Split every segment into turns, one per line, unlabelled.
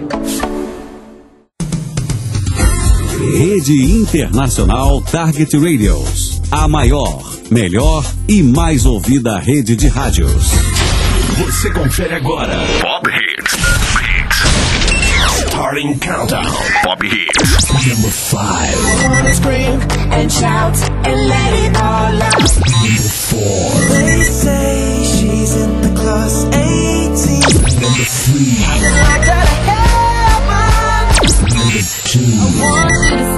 Rede Internacional Target Radios. A maior, melhor e mais ouvida rede de rádios.
Você confere agora Pop Hits. Starting Countdown. Pop Hits. Number 5.
I wanna scream and shout and let it all out.
Number 4.
They say she's in the class 18.
Number 3.
I gotta help her.
Number 2.
I want you to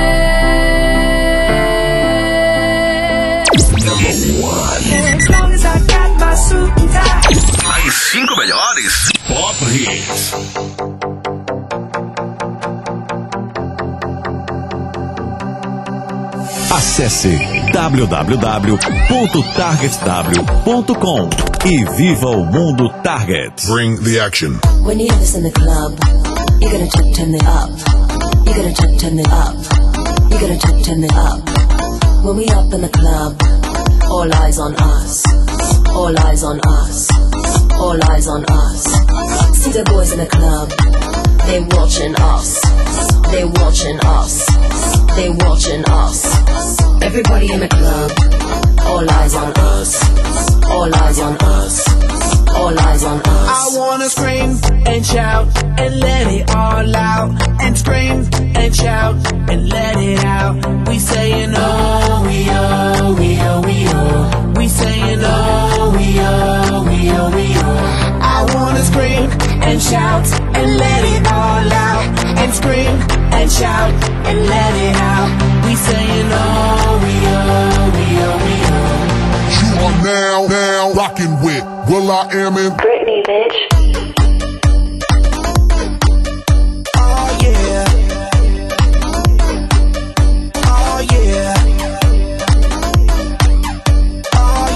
stay.
Number 1.
As long as I got my suit and tie.
As 5 melhores Pop Hits.
Acesse www.targetw.com e viva o mundo Target.
Bring the action.
When you have this in the club, you're gonna turn it up. You're gonna turn it up. You're gonna turn it up. When we up in the club, all eyes on us. All eyes on us. All eyes on us. See the boys in the club, they watching us. They watching us. They watching us. Everybody in the club, all eyes on us. All eyes on us. All eyes on us.
I wanna scream and shout and let it all out. And scream and shout and let it out. We saying oh, we oh, we oh, we oh. We saying oh, we oh, we oh, we oh. I wanna scream and shout and let it all out. And scream and shout and let it out. We saying oh, we oh, we oh, we oh.
You are now rocking with will.i.am in
Britney, bitch.
Oh yeah. Oh yeah. Oh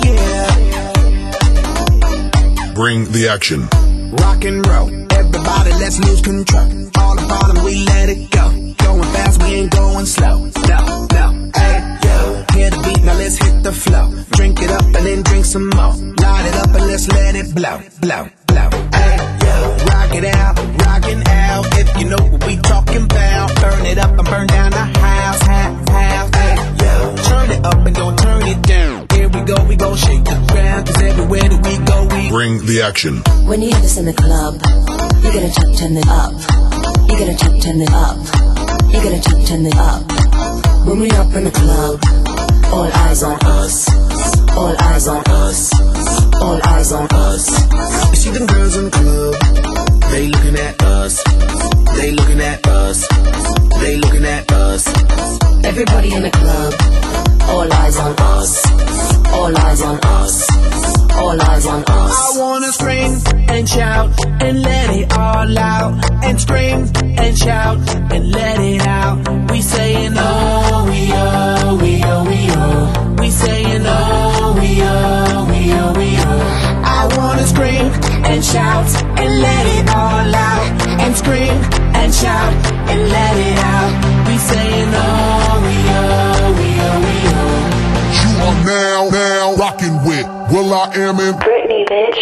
yeah.
Bring the action.
Rock and roll, everybody let's lose control. All the bottom we let it go. Going fast, we ain't going slow. No, hey, yo. Hear the beat, now let's hit the flow. Drink it up and then drink some more. Light it up and let's let it blow, blow, blow. Hey, yo. Rock it out, rockin' out. If you know what we talking about. Burn it up and burn down the house, house. Hey, yo. Turn it up and don't turn it down. Here we go shake the ground. Cause everywhere that we go, we
Bring the action.
When you have this in the club, you're gonna turn it up. You're gonna turn it up. You're gonna turn it up. When we up in the club, all eyes on us. All eyes on us. All eyes on us.
You see them girls in the club, they looking at us. They looking at us. They looking at us.
Everybody in the club, all eyes on us. All eyes on us. All eyes on us.
I wanna scream and shout and let it all out. And scream and shout and let it out. We saying oh, we oh, we oh, we oh. We saying oh, we oh, we oh, we oh. I wanna scream and shout and let it all out. And scream and shout and let it out. We saying oh, we oh, we oh, we oh.
You are now rocking with will.i.am in
Britney, bitch.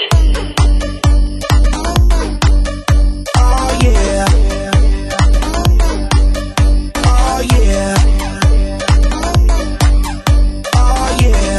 Oh yeah. Oh yeah. Oh yeah.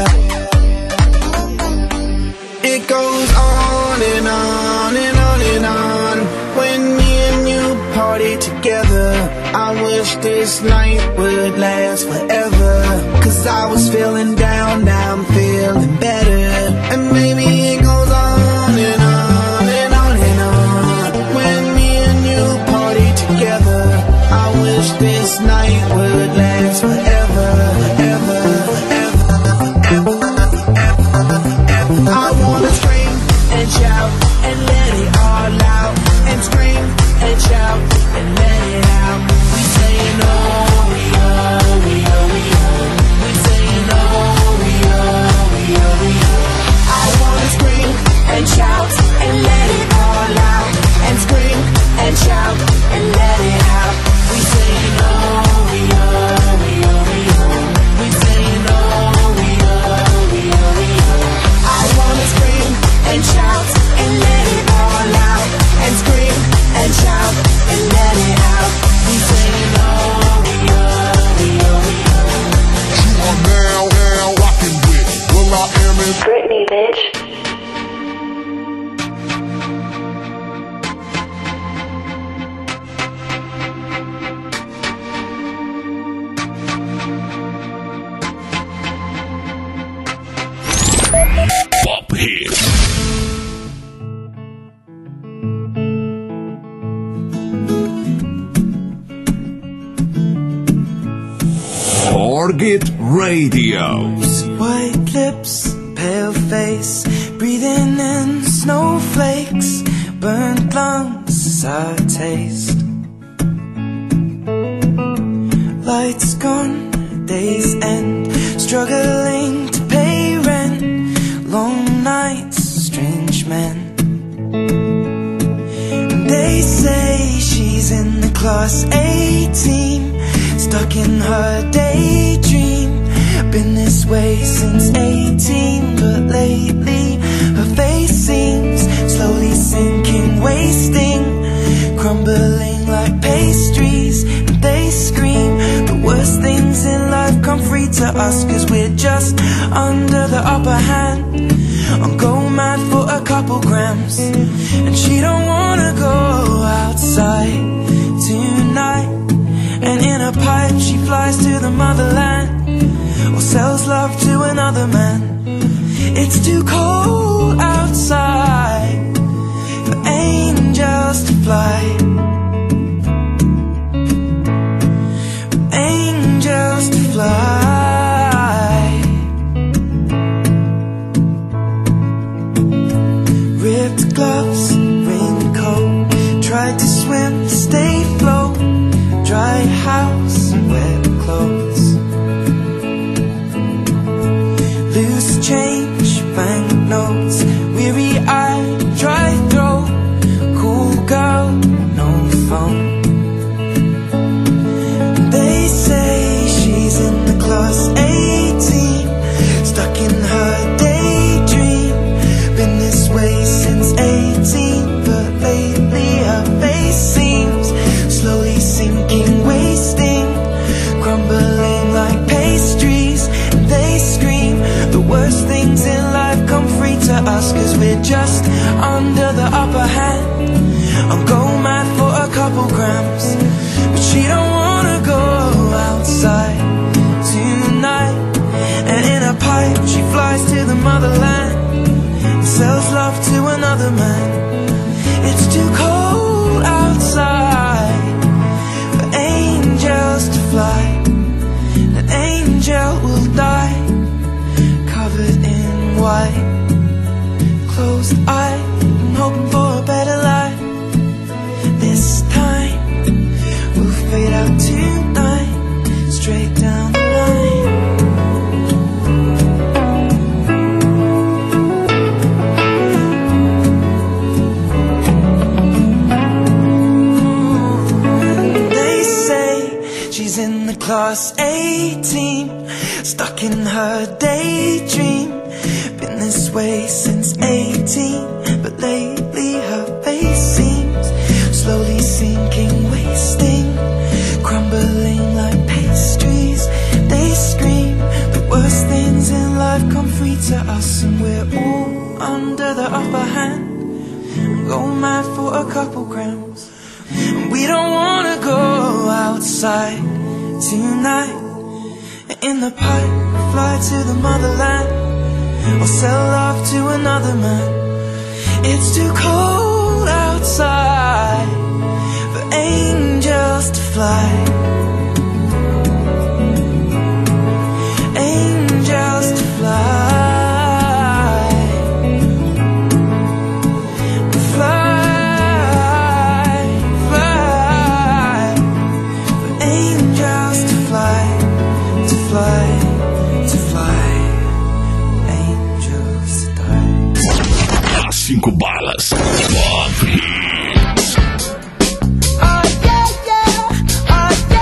It goes on and on and on and on. When me and you party together, I wish this night would last forever. Cause I was feeling down, now I'm feeling better. And maybe it goes on and on and on and on. When me and you party together, I wish this night would last forever, ever, ever, ever, ever, ever. I wanna scream and shout and let it all out. And scream and shout and let it out. We saying oh, we oh, we oh, we oh. We saying oh, we oh, we oh, we oh. I wanna scream
Target Radios.
White lips, pale face, breathing in snowflakes, burnt lungs, sour taste. Lights gone, days end, struggling to pay rent, long nights, strange men. They say she's in the class A team, stuck in her daydream. Been this way since 18, but lately her face seems slowly sinking, wasting, crumbling like pastries. And they scream the worst things in life come free to us, 'cause we're just under the upper hand. I'm go mad for a couple grams, and she don't wanna go outside tonight. And in a pipe she flies to the motherland, or sells love to another man. It's too cold outside for angels to fly, for angels to fly. Ripped gloves, raincoat, tried to swim, stay afloat. Dry house, wet clothes, loose change, banknotes, weary-eyed, dry throat, cool girl, no phone. They say she's in the class 18, stuck in her daydream. Been this way since 18, but lately her face seems slowly sinking, wasting, crumbling like pastries. And they scream the worst things in life come free to us, 'cause we're just under the upper hand. I'm go mad for a couple grams, but she don't wanna go outside tonight. And in a pipe she flies to the motherland, and sells love to another man. It's too cold outside for angels to fly. An angel will die, covered in white, closed eye, and hoping for a better life. This time we'll fade out tonight, straight down the line. In the class 18, stuck in her daydream. Been this way since 18, but lately her face seems slowly sinking, wasting, crumbling like pastries. They scream the worst things in life come free to us, and we're all under the upper hand. Go mad for a couple grams, and we don't wanna go outside tonight. In the pipe we fly to the motherland, or sell love to another man. It's too cold outside for angels to fly, angels to fly.
Cinco balas. Pop Hits.
Oh yeah, yeah. Oh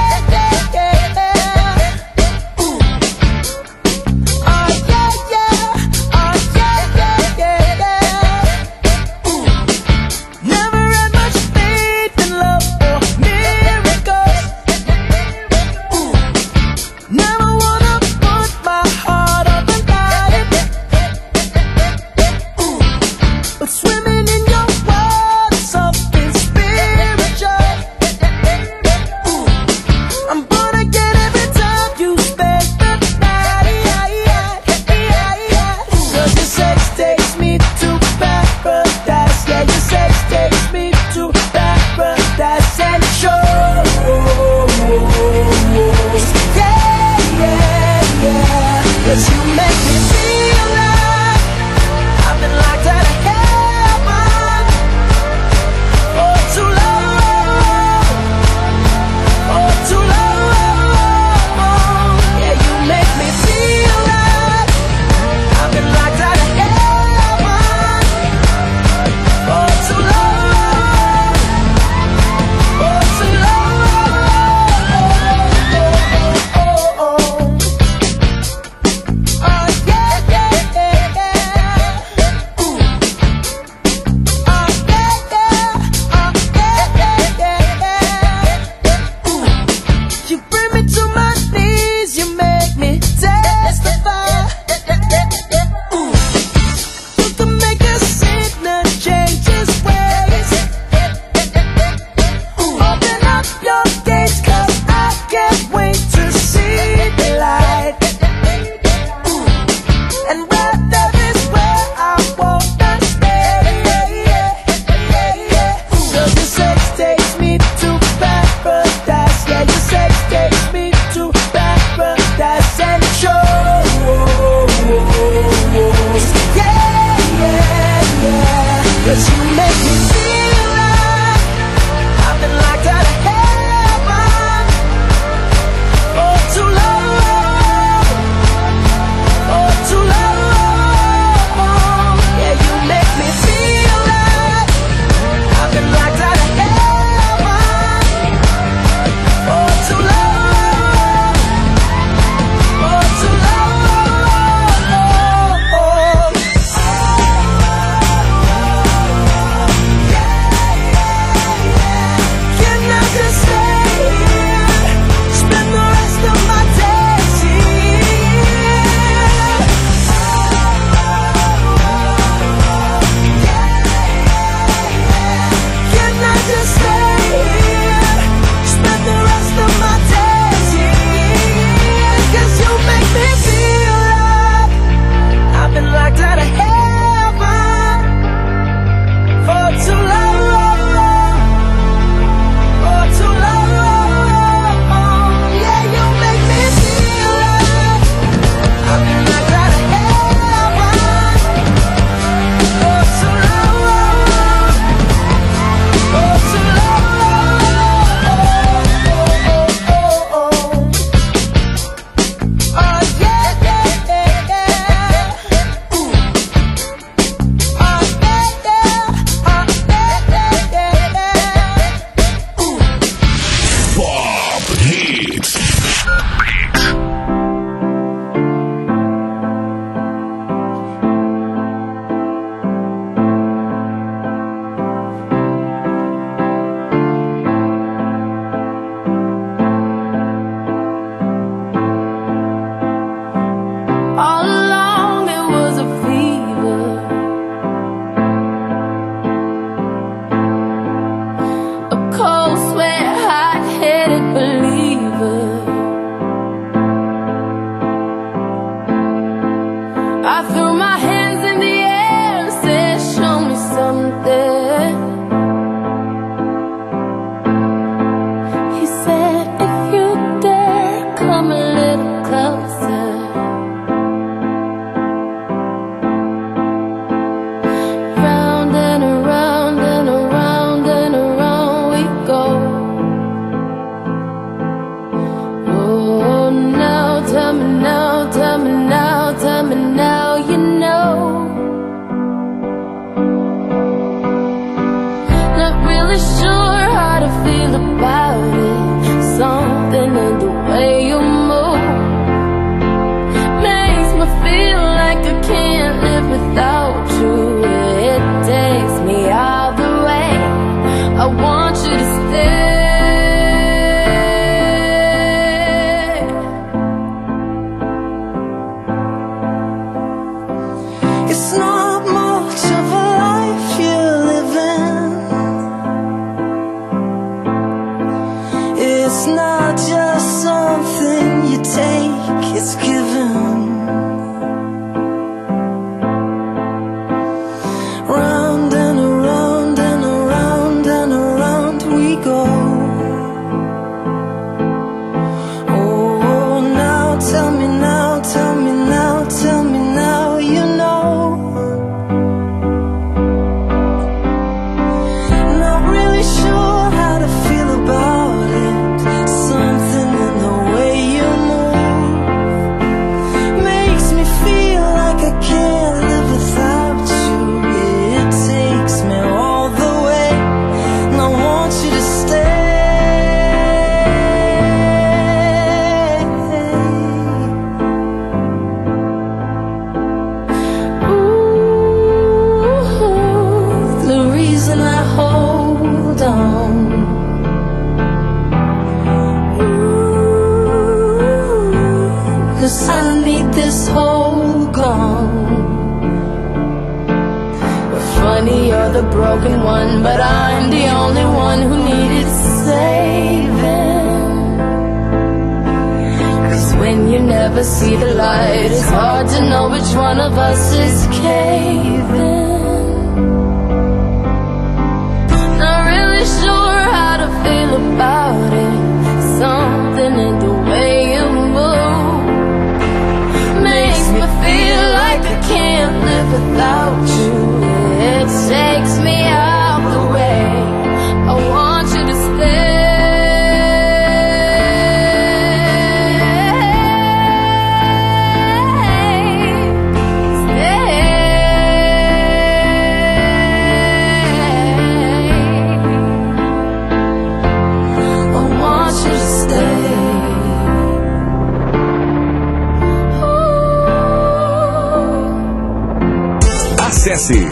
Acesse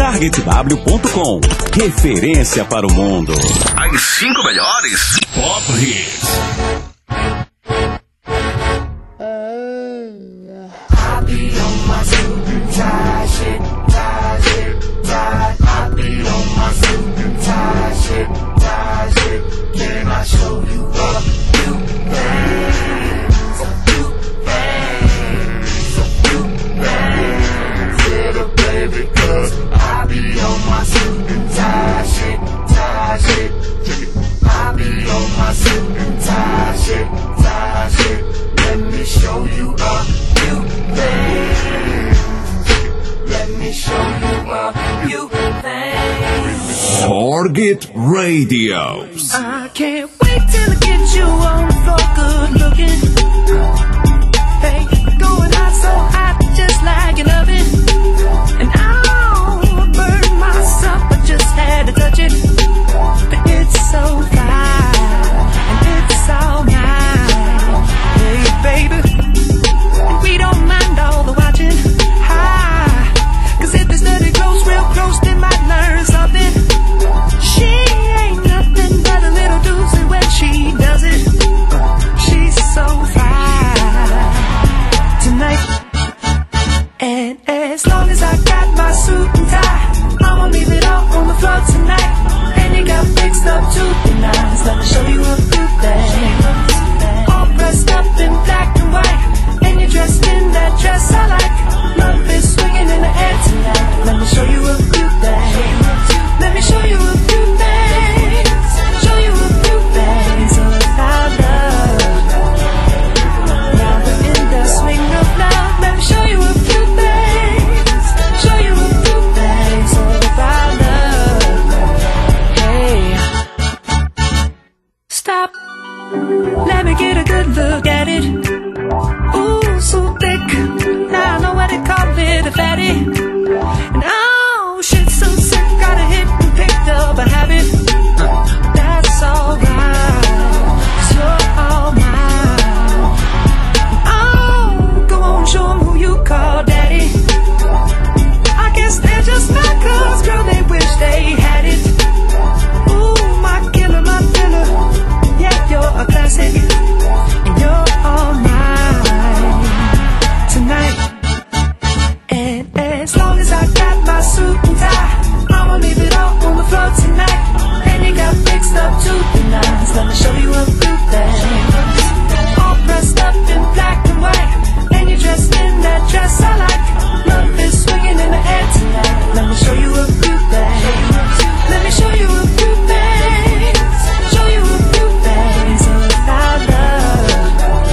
targetw.com. Referência para o mundo.
As 5 melhores Pop Hits.
Shit.
Hit Radios.
I can't wait till I get you on the floor, good looking. Hey, going out so hot, just like you love it. And I'll burn myself, I just had to touch it. But it's so fine, and it's all mine. Hey, baby, and we don't mind all the watching. Cause if they study close, real close, they might learn something. She ain't nothing but a little doozy when she does it. She's so fine tonight. And as long as I got my suit and tie, I'ma leave it all on the floor tonight. And you got fixed up to the nines. Let me show you a few things. All dressed up in black and white, and you're dressed in that dress I like. Love is swinging in the air tonight. Let me show you a few things. Let me show you a few things. Show you a few things about love. Now we're in the swing of love. Let me show you a few things. Show you a few things about love. Hey, stop. Let me get a good look at it. Ooh, so thick. Now I know what they call it, a fatty. And oh, shit, so sick. Got a hit and picked up a habit. That's alright, you're all mine. Oh, go on, show 'em who you call daddy. I guess they're just not, 'cause girl, they wish they had it. Ooh, my killer, my killer. Yeah, you're a classic, and you're all mine tonight. And as long as I got my suit and tie, I'ma leave it all on the floor tonight. And you got fixed up to the nines. Let me show you a few things. All dressed up in black and white, and you're dressed in that dress I like. Love is swinging in the air tonight. Let me show you a few things. Let me show you a few things. Show you a few things about love.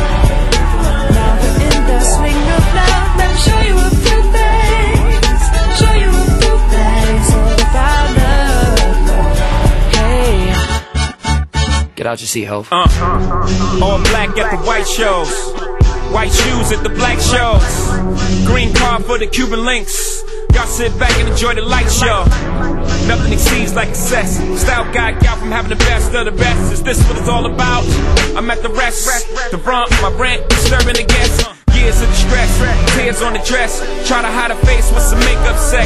Now we're in the swing of love. Let me show you a few things. Show you a few things about love. Hey,
Get out your seat, ho.
All black at the white shows, white shoes at the black shows, green car for the Cuban links. Y'all sit back and enjoy the light show. Nothing exceeds like excess. Style guy out from having the best of the best. Is this what it's all about? I'm at the rest, the rump, my rent, disturbing the guests. Years of distress, tears on the dress. Try to hide a face with some makeup sex.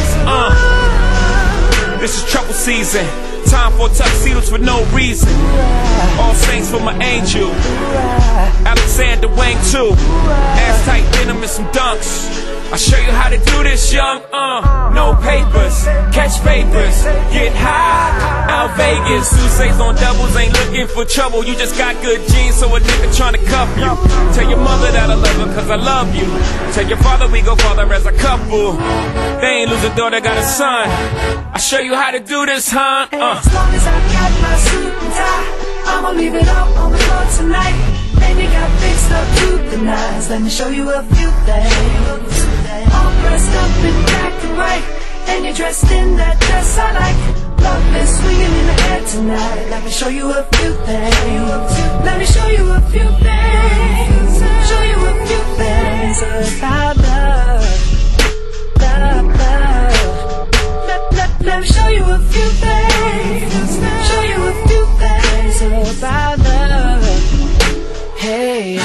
This is trouble season. Time for tuxedos for no reason. All saints for my angel. Alexander Wang too. Ass tight denim and some dunks. I'll show you how to do this, young. No papers, catch papers, get high. Out Vegas, Sousa's on doubles, ain't looking for trouble. You just got good genes, so a nigga tryna cuff you. Tell your mother that I love her, 'cause I love you. Tell your father we go father as a couple. They ain't lose a daughter, got a son. I'll show you how to do this, huh?
As long as I got my suit and tie, I'ma leave it all on the floor tonight. And you got fixed up to the nines. Let me show you a few things. All dressed up in black and white, and you're dressed in that dress I like. Love is swinging in the air tonight. Let me show you a few things. Let me show you a few things. Show you a few things about love. Love, love. Let me show you a few things. Show you a few things about love. Hey.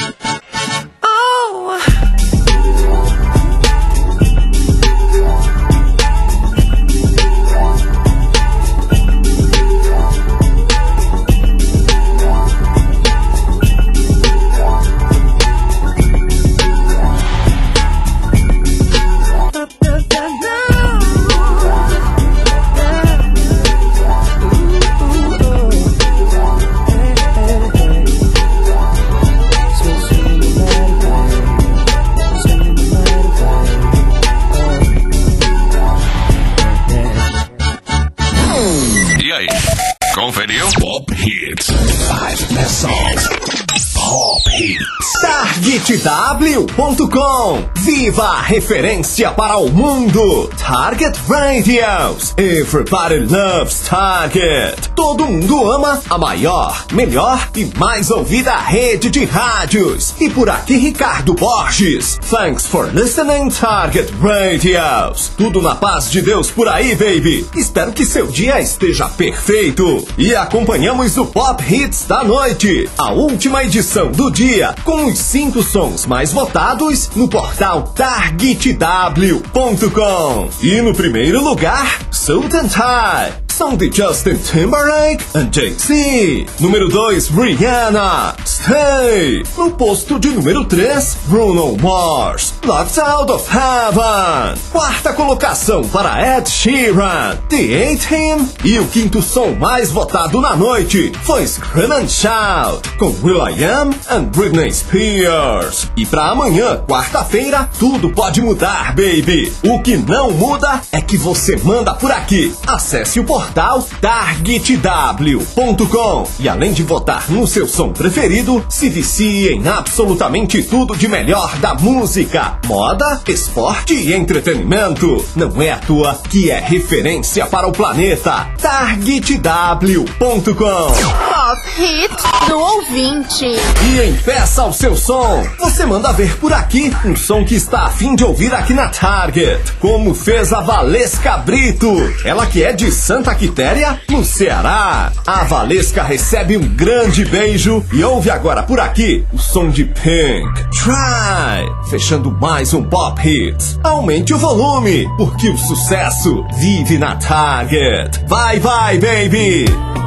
Oh.
Conferiu? Pop Hits. 5 best songs. Pop Hits.
TargetW.com. Viva a referência para o mundo. Target Radios. Everybody loves Target. Todo mundo ama a maior, melhor e mais ouvida rede de rádios. E por aqui Ricardo Borges. Thanks for listening, Target Radios. Tudo na paz de Deus por aí, baby. Espero que seu dia esteja perfeito. E acompanhamos o Pop Hits da noite, a última edição do dia, com os 5 sons mais votados no portal TargetW.com. E no primeiro lugar, Suit and Tie, som de Justin Timberlake and Jay-Z. Número 2, Rihanna, Stay. No posto de número 3, Bruno Mars, Locked Out of Heaven. Quarta colocação para Ed Sheeran, The A-Team. E o quinto som mais votado na noite foi Scream and Shout, com will.i.am and Britney Spears. E pra amanhã, quarta-feira, tudo pode mudar, baby. O que não muda é que você manda por aqui. Acesse o portal TargetW.com e além de votar no seu som preferido, se vicie em absolutamente tudo de melhor da música, moda, esporte e entretenimento. Não é à toa que é referência para o planeta. TargetW.com.
Pop Hits do ouvinte.
E empeça o seu som. Você manda ver por aqui um som que está a fim de ouvir aqui na Target, como fez a Valesca Brito, ela que é de Santa Quitéria, no Ceará. A Valesca recebe um grande beijo e ouve agora por aqui o som de Pink, Try, fechando mais um Pop Hits. Aumente o volume, porque o sucesso vive na Target. Vai, vai, baby!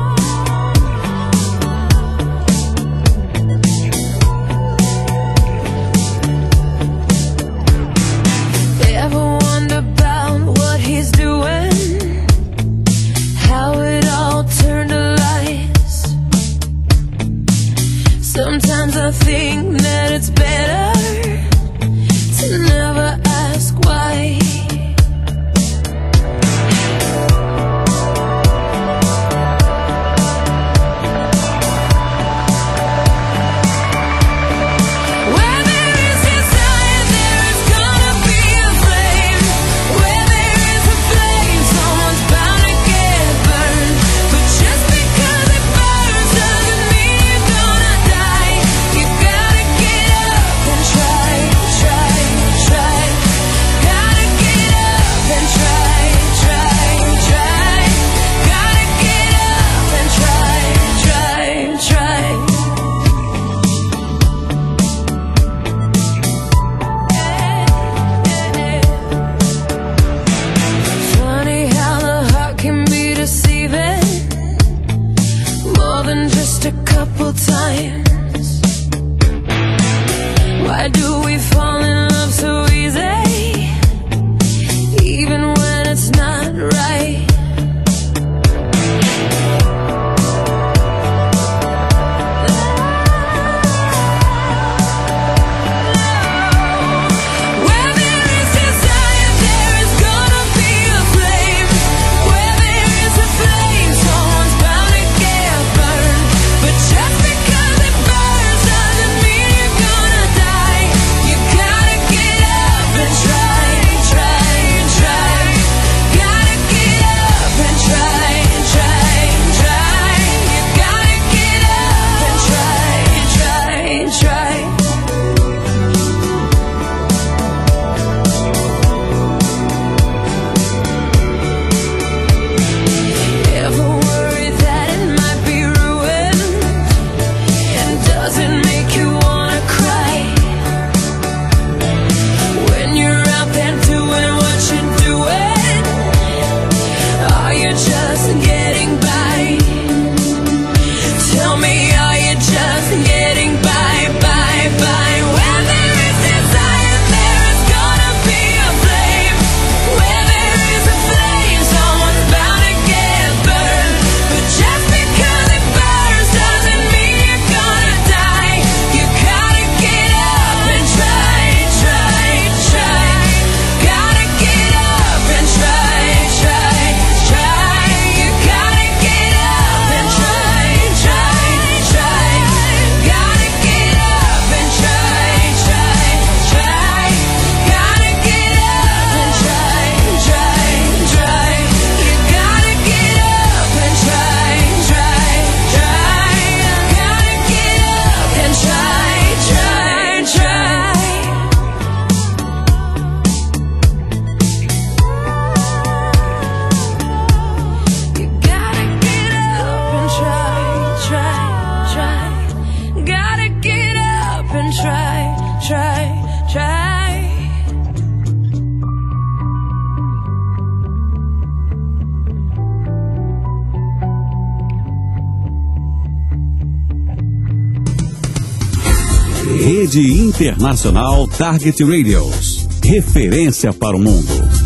Sometimes I think that it's better to never ask why. Where there is desire, there is gonna be a flame. Where there is a flame, someone's bound to get burned. But just because it burns doesn't mean you're gonna die. You gotta get up and try, try, try. Gotta get up and try, try, try. Gotta get up and try, try, try. Funny how the heart can be deceiving, more than just a couple times. Why do we fall in love so easy, even when it's not right? Where there is desire, there is gonna be a flame. Where there is a flame, someone's bound to get burned. But just because it burns
Rede Internacional Target Radios. Referência para o mundo.